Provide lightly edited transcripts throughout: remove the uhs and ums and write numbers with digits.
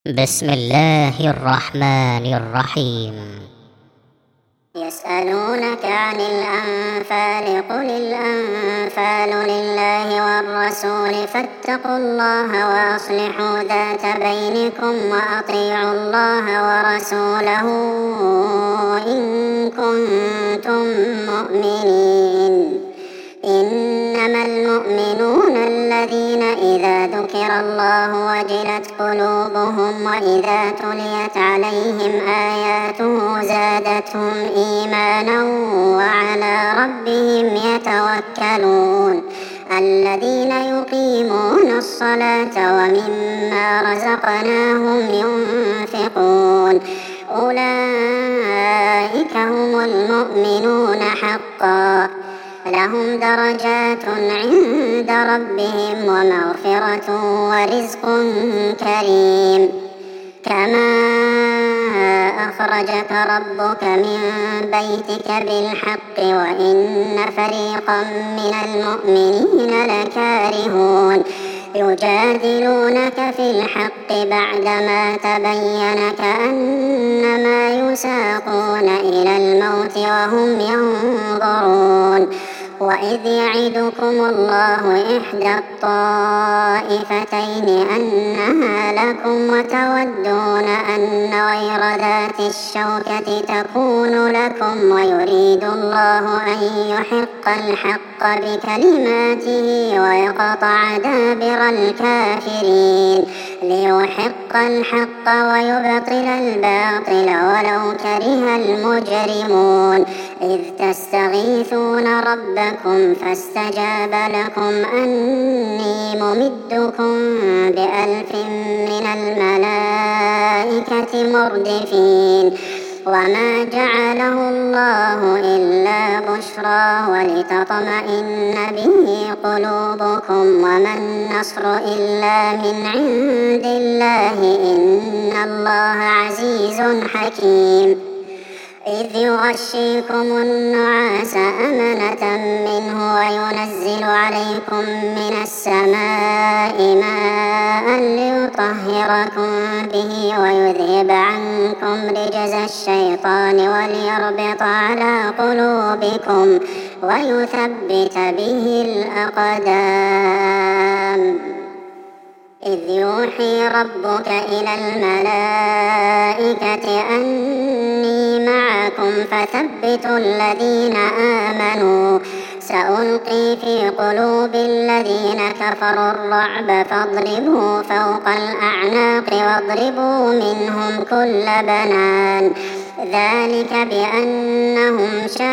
بسم الله الرحمن الرحيم. يسألونك عن الأنفال قل الأنفال لله والرسول فاتقوا الله وأصلحوا ذات بينكم وأطيعوا الله ورسوله إن كنتم مؤمنين. إنما المؤمنون الذين إذا ذكر الله وجلت قلوبهم وإذا تليت عليهم آياته زادتهم إيمانا وعلى ربهم يتوكلون. الذين يقيمون الصلاة ومما رزقناهم ينفقون أولئك هم المؤمنون حقا لهم درجات عند ربهم ومغفرة ورزق كريم. كما أخرجك ربك من بيتك بالحق وإن فريقا من المؤمنين لكارهون يجادلونك في الحق بعدما تبين كأنما يساقون إلى الموت وهم ينظرون. وإذ يعدكم الله إحدى الطائفتين أنها لكم وتودون أن غير ذات الشوكة تكون لكم ويريد الله أن يحق الحق بكلماته ويقطع دابر الكافرين ليحق الحق ويبطل الباطل ولو كره المجرمون. إذ تستغيثون ربكم فاستجاب لكم أني ممدكم ب1000 من الملائكة مردفين. وما جعله الله إلا بشرى ولتطمئن به قلوبكم وما النصر إلا من عند الله إن الله عزيز حكيم. إذ يغشيكم النعاس أمنة منه وينزل عليكم من السماء ماء ليطهركم به ويذهب عنكم رجز الشيطان وليربط على قلوبكم ويثبت به الأقدام. إذ يوحي ربك إلى الملائكة أني معكم فثبتوا الذين آمنوا سألقي في قلوب الذين كفروا الرعب فاضربوا فوق الأعناق واضربوا منهم كل بنان. ذلك بأنهم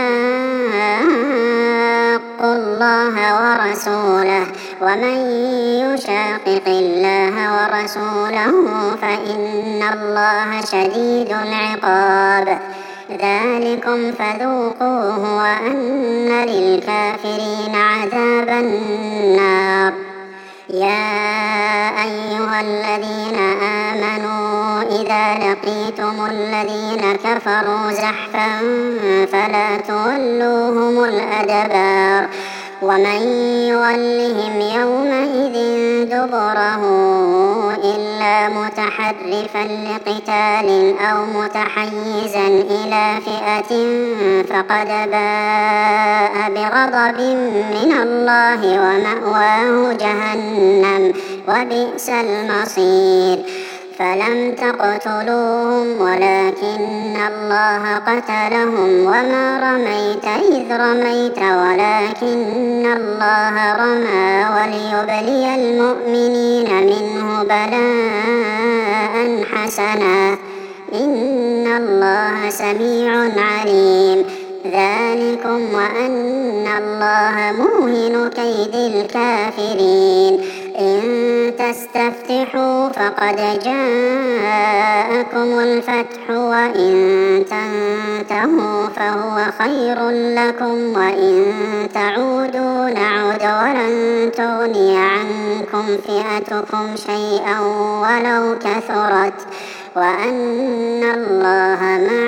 شاقوا الله ورسوله ومن يشاقق الله ورسوله فإن الله شديد العقاب. ذلكم فذوقوه وأن للكافرين عذاب النار. يا أيها الذين آمنوا إذا لقيتم الذين كفروا زحفا فلا تولوهم الأدبار ومن يولهم يومئذ دبره إلا متحرفا لقتال أو متحيزا إلى فئة فقد باء بغضب من الله ومأواه جهنم وبئس المصير. فلم تقتلوهم ولكن الله قتلهم وما رميت إذ رميت ولكن الله رمى وليبلي المؤمنين منه بلاء حسنا إن الله سميع عليم. ذلكم وأن الله موهن كيد الكافرين. إن تستفتحوا فقد جاءكم الفتح وإن تنتهوا فهو خير لكم وإن تعودوا نعد ولن تغني عنكم فئتكم شيئا ولو كثرت وأن الله مع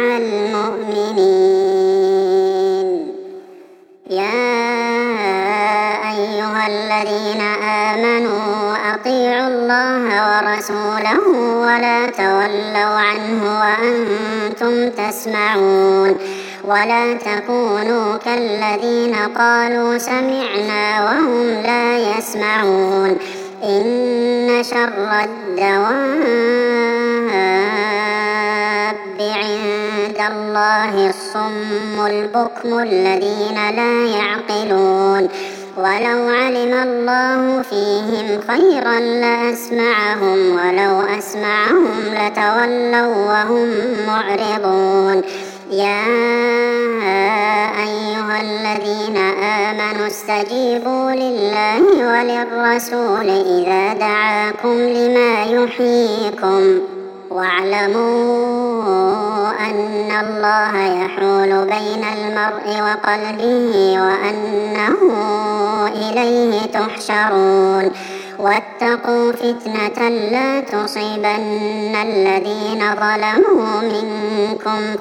المؤمنين. يا أيها الذين آمنوا أطيعوا أطيعوا الله ورسوله ولا تولوا عنه وأنتم تسمعون ولا تكونوا كالذين قالوا سمعنا وهم لا يسمعون إن شر الدواب عند الله الصم البكم الذين لا يعقلون ولو علم الله فيهم خيرا لأسمعهم ولو أسمعهم لتولوا وهم معرضون يا أيها الذين آمنوا استجيبوا لله وللرسول إذا دعاكم لما يحييكم واعلموا أن الله يحول بين المرء وقلبه وأنه إليه تحشرون واتقوا فتنة لا تصيبن الذين ظلموا منكم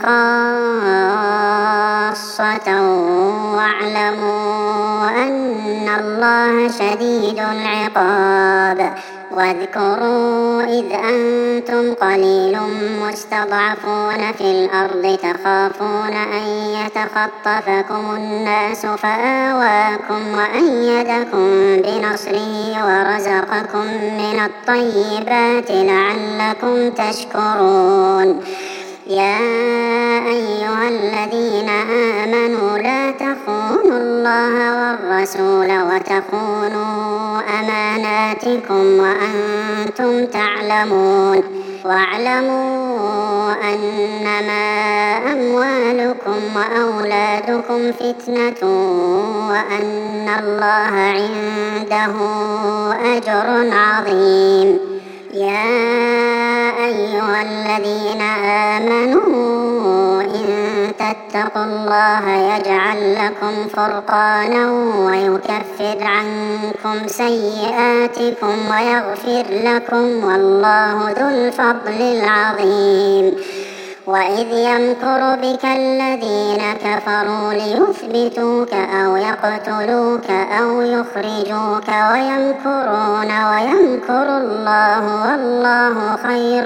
خاصة واعلموا أن الله شديد العقاب واذكروا إذ أنتم قليل مستضعفون في الأرض تخافون أن يتخطفكم الناس فآواكم وأيدكم بنصره ورزقكم من الطيبات لعلكم تشكرون يا أيها الذين آمنوا لا تخونوا الله والرسول وتخونوا أماناتكم وأنتم تعلمون واعلموا أنما أموالكم وأولادكم فتنة وأن الله عنده أجر عظيم يا أيها الذين آمنوا إن تتقوا الله يجعل لكم فرقانا ويكفر عنكم سيئاتكم ويغفر لكم والله ذو الفضل العظيم وإذ يمكر بك الذين كفروا ليثبتوك أو يقتلوك أو يخرجوك ويمكرون ويمكر الله والله خير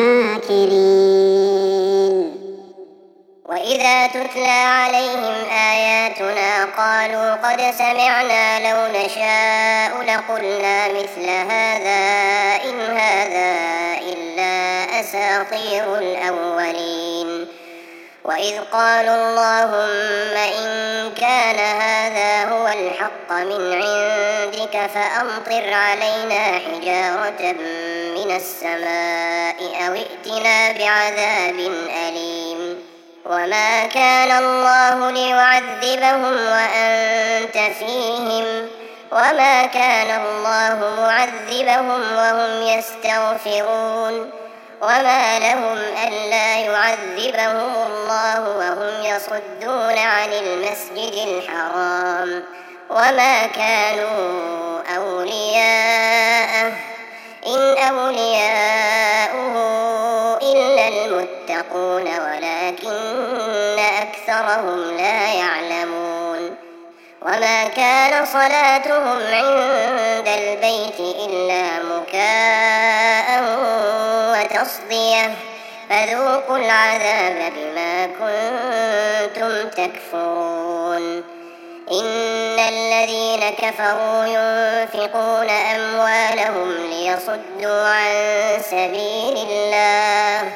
الماكرين وإذا تتلى عليهم آياتنا قالوا قد سمعنا لو نشاء لقلنا مثل هذا إن هذا إلا أساطير الأولين وإذ قالوا اللهم إن كان هذا هو الحق من عندك فأمطر علينا حجارة من السماء أو ائتنا بعذاب أليم وما كان الله ليعذبهم وأنت فيهم وما كان الله معذبهم وهم يستغفرون وما لهم ألا يعذبهم الله وهم يصدون عن المسجد الحرام وما كانوا أولياءه إن أولياؤه إلا المتقون ولكن أكثرهم لا يعلمون وما كان صلاتهم عند البيت إلا مكاء وتصدية فذوقوا العذاب بما كنتم تكفرون إن الذين كفروا ينفقون أموالهم ليصدوا عن سبيل الله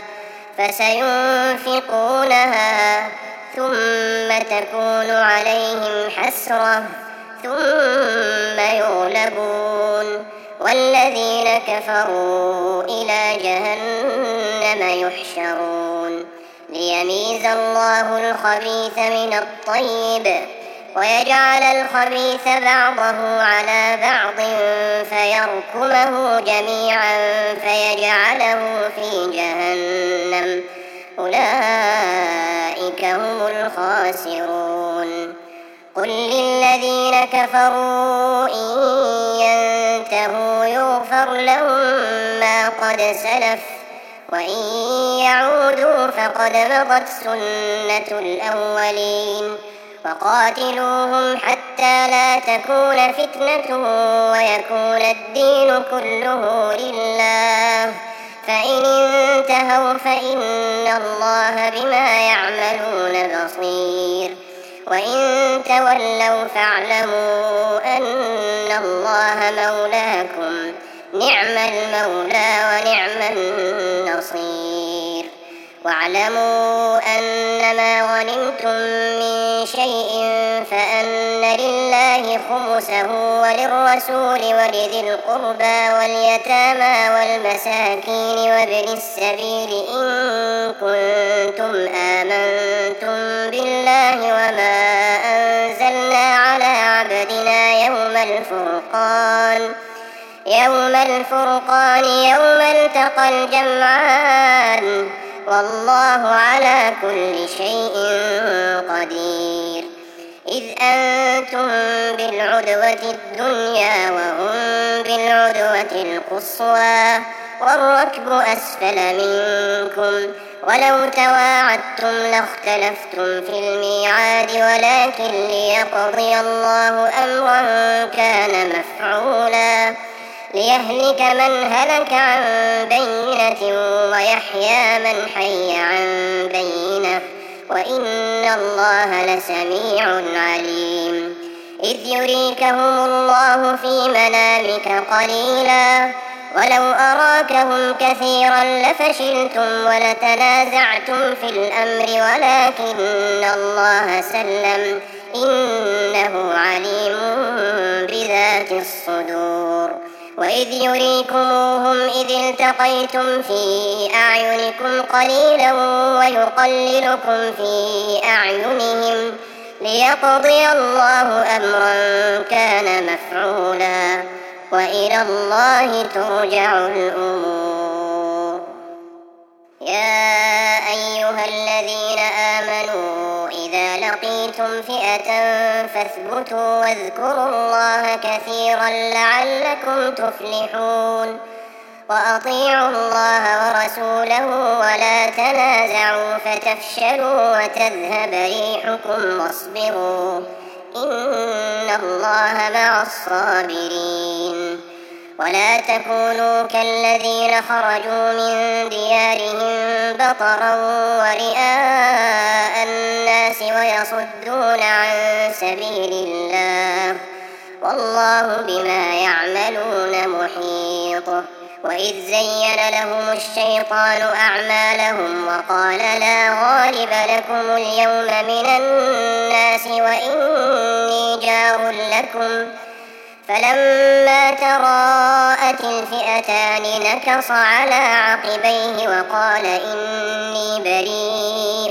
فسينفقونها ثم تكون عليهم حسرة ثم يغلبون والذين كفروا إلى جهنم يحشرون ليميز الله الخبيث من الطيب ويجعل الخبيث بعضه على بعض فيركمه جميعا فيجعله في جهنم أولئك هم الخاسرون قل للذين كفروا إن ينتهوا يغفر لهم ما قد سلف وإن يعودوا فقد مضت سنة الأولين وقاتلوهم حتى لا تكون فتنة ويكون الدين كله لله، فإن انتهوا فإن الله بما يعملون بصير، وإن تولوا فاعلموا أن الله مولاكم، نعم المولى ونعم النصير. واعلموا أنما غنمتم من شيء فأن لله خمسه وللرسول ولذي القربى واليتامى والمساكين وابن السبيل إن كنتم آمنتم بالله وما أنزلنا على عبدنا يوم الفرقان يوم التقى الجمعان، والله على كل شيء قدير. إذ أنتم بالعدوة الدنيا وهم بالعدوة القصوى والركب أسفل منكم، ولو تواعدتم لاختلفتم في الميعاد، ولكن ليقضي الله أمرا كان مفعولا ليهلك من هلك عن بينة ويحيى من حي عن بينة، وإن الله لسميع عليم. إذ يريكهم الله في منامك قليلا ولو أراكهم كثيرا لفشلتم ولتنازعتم في الأمر، ولكن الله سلم إنه عليم بذات الصدور. وإذ يريكموهم إذ التقيتم في أعينكم قليلا ويقللكم في أعينهم ليقضي الله أمرا كان مفعولا، وإلى الله ترجع الأمور. يا أيها الذين آمنوا إذا لقيتم فئة فاثبتوا واذكروا الله كثيرا لعلكم تفلحون. وأطيعوا الله ورسوله ولا تنازعوا فتفشلوا وتذهب ريحكم واصبروا إن الله مع الصابرين. ولا تكونوا كالذين خرجوا من ديارهم بطرا ورئاء الناس ويصدون عن سبيل الله، والله بما يعملون محيط. وإذ زين لهم الشيطان أعمالهم وقال لا غالب لكم اليوم من الناس وإني جار لكم، فلما تراءت الفئتان نكص على عقبيه وقال إني بريء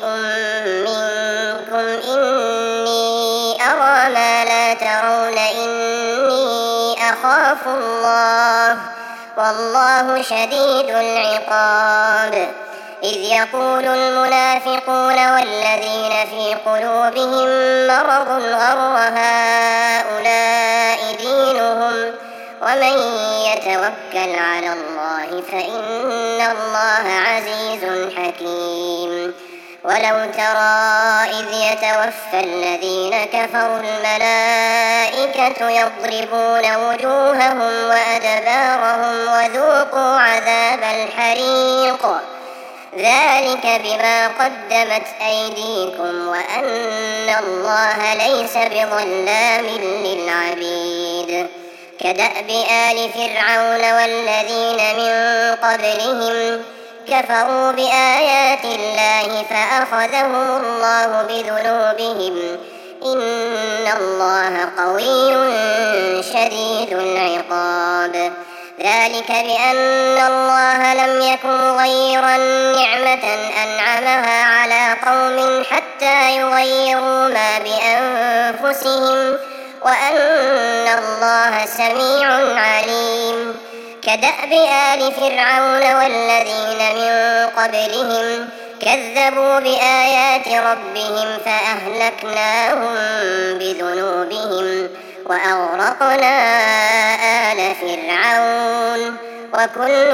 منكم إني أرى ما لا ترون إني أخاف الله والله شديد العقاب. إذ يقول المنافقون والذين في قلوبهم مرض غر هؤلاء دينهم ومن يتوكل على الله فإن الله عزيز حكيم. ولو ترى إذ يتوفى الذين كفروا الملائكة يضربون وجوههم وأدبارهم وذوقوا عذاب الحريق ذلك بما قدمت أيديكم وأن الله ليس بظلام للعبيد. كدأب آل فرعون والذين من قبلهم كفروا بآيات الله فأخذهم الله بذنوبهم إن الله قوي شديد العقاب. ذلك بأن الله لم يكن مغيرا نعمة أنعمها على قوم حتى يغيروا ما بأنفسهم وأن الله سميع عليم. كدأب آل فرعون والذين من قبلهم كذبوا بآيات ربهم فأهلكناهم بذنوبهم وأغرقنا آل فرعون وكل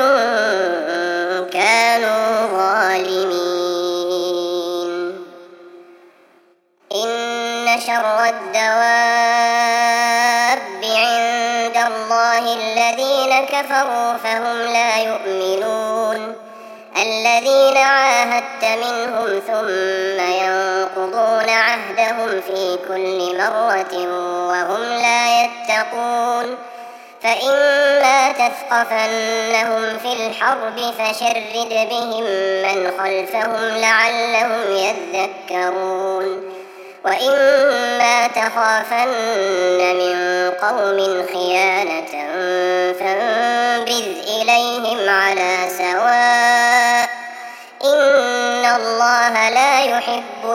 كانوا ظالمين. إن شر شر الدواب عند الله الذين كفروا فهم لا يؤمنون الذين عاهدت منهم ثم ينقضون عهدهم في كل مرة وهم لا يتقون فإما تثقفنهم في الحرب فشرد بهم من خلفهم لعلهم يذكرون وإما تخافن من قوم خيانة فانبذ إليهم على سواء إن الله لا يحب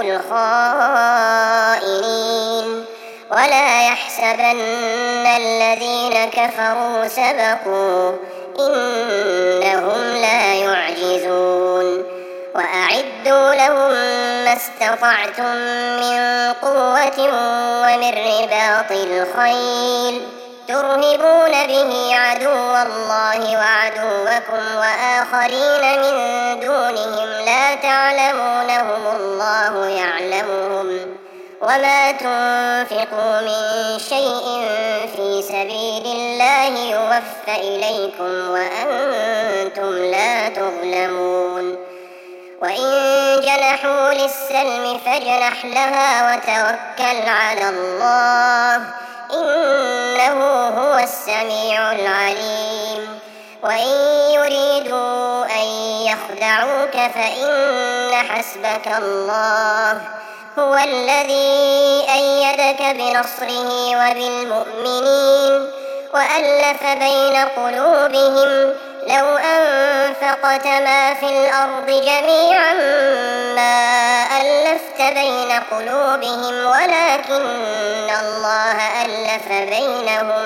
الخائنين ولا يحسبن الذين كفروا سبقوا إنهم لا يعجزون وأعدوا لهم ما استطعتم من قوة ومن رباط الخيل ترهبون به عدو الله وعدوكم وآخرين من دونهم لا تعلمونهم الله يعلمهم وما تنفقوا من شيء في سبيل الله يوفى إليكم وأنتم لا تظلمون وإن جنحوا للسلم فاجنح لها وتوكل على الله إنه هو السميع العليم وإن يريدوا أن يخدعوك فإن حسبك الله هو الذي أيدك بنصره وبالمؤمنين وألف بين قلوبهم لو أنفقت ما في الأرض جميعا ما ألفت بين قلوبهم ولكن الله ألف بينهم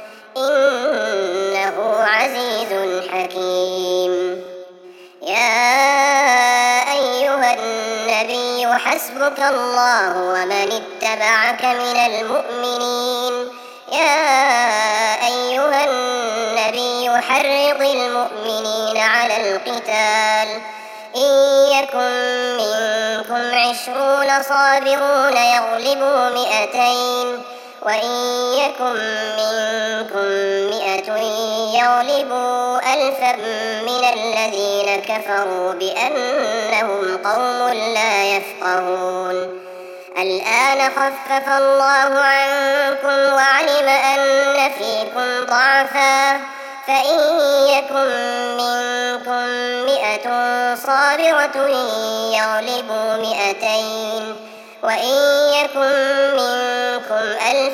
إنه عزيز حكيم يا أيها النبي حسبك الله ومن اتبعك من المؤمنين يا أيها النبي حرض المؤمنين على القتال إن يكن منكم 20 صابرون يغلبوا 200 وإن يكن منكم 100 يغلبوا 1000 من الذين كفروا بأنهم قوم لا يفقهون الآن خفف الله عنكم وعلم أن فيكم ضعفا فإن يكن منكم 100 صابرة يغلبوا 200 وإن يكن منكم 1000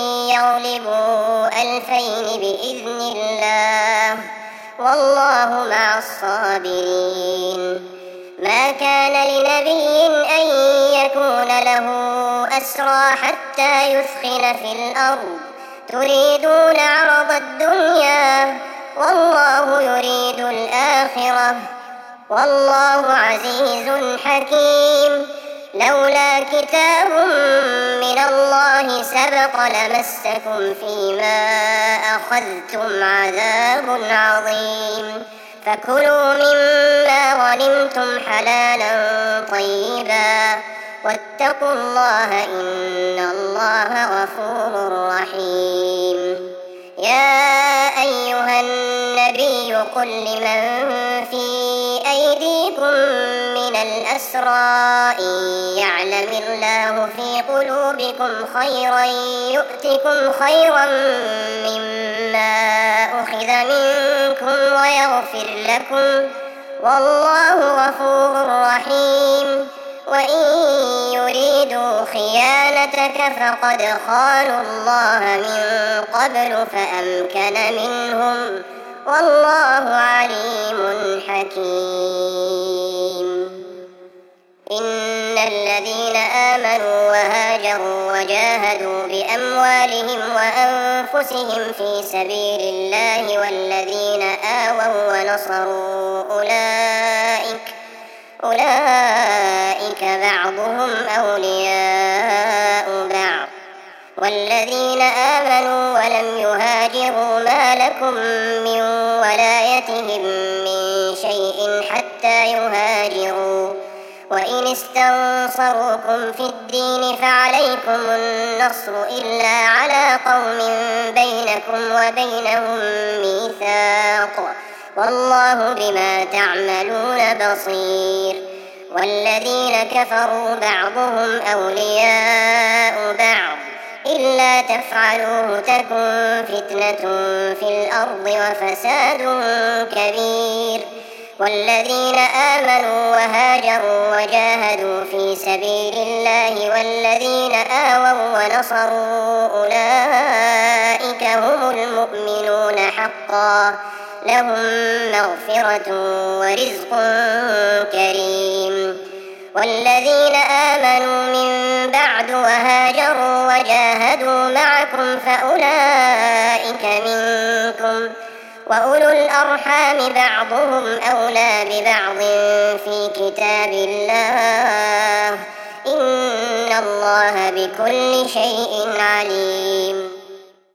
يغلبوا 2000 بإذن الله والله مع الصابرين ما كان لنبي أن يكون له أسرى حتى يثخن في الأرض تريدون عرض الدنيا والله يريد الآخرة والله عزيز حكيم لولا كتاب من الله سبق لمسكم فيما أخذتم عذاب عظيم فكلوا مما غنمتم حلالا طيبا واتقوا الله إن الله غفور رحيم يا أيها النبي قل لمن في أيديكم من الأسرى إن يعلم الله في قلوبكم خيرا يؤتكم خيرا مما أخذ منكم ويغفر لكم والله غفور رحيم وإن يريدوا خيانتك فقد خانوا الله من قبل فأمكن منهم والله عليم حكيم إن الذين آمنوا وهاجروا وجاهدوا بأموالهم وأنفسهم في سبيل الله والذين آووا ونصروا أولئك بعضهم أولياء بعض والذين آمنوا ولم يهاجروا ما لكم من ولايتهم من شيء حتى يهاجروا وإن استنصروكم في الدين فعليكم النصر إلا على قوم بينكم وبينهم ميثاق والله بما تعملون بصير. والذين كفروا بعضهم أولياء بعض إلا تفعلوه تكن فتنة في الأرض وفساد كبير. والذين آمنوا وهاجروا وجاهدوا في سبيل الله والذين آووا ونصروا أولئك هم المؤمنون حقا لهم مغفرة ورزق كريم. والذين آمنوا من بعد وهاجروا وجاهدوا معكم فأولئك منكم وأولو الأرحام بعضهم أولى ببعض في كتاب الله إن الله بكل شيء عليم.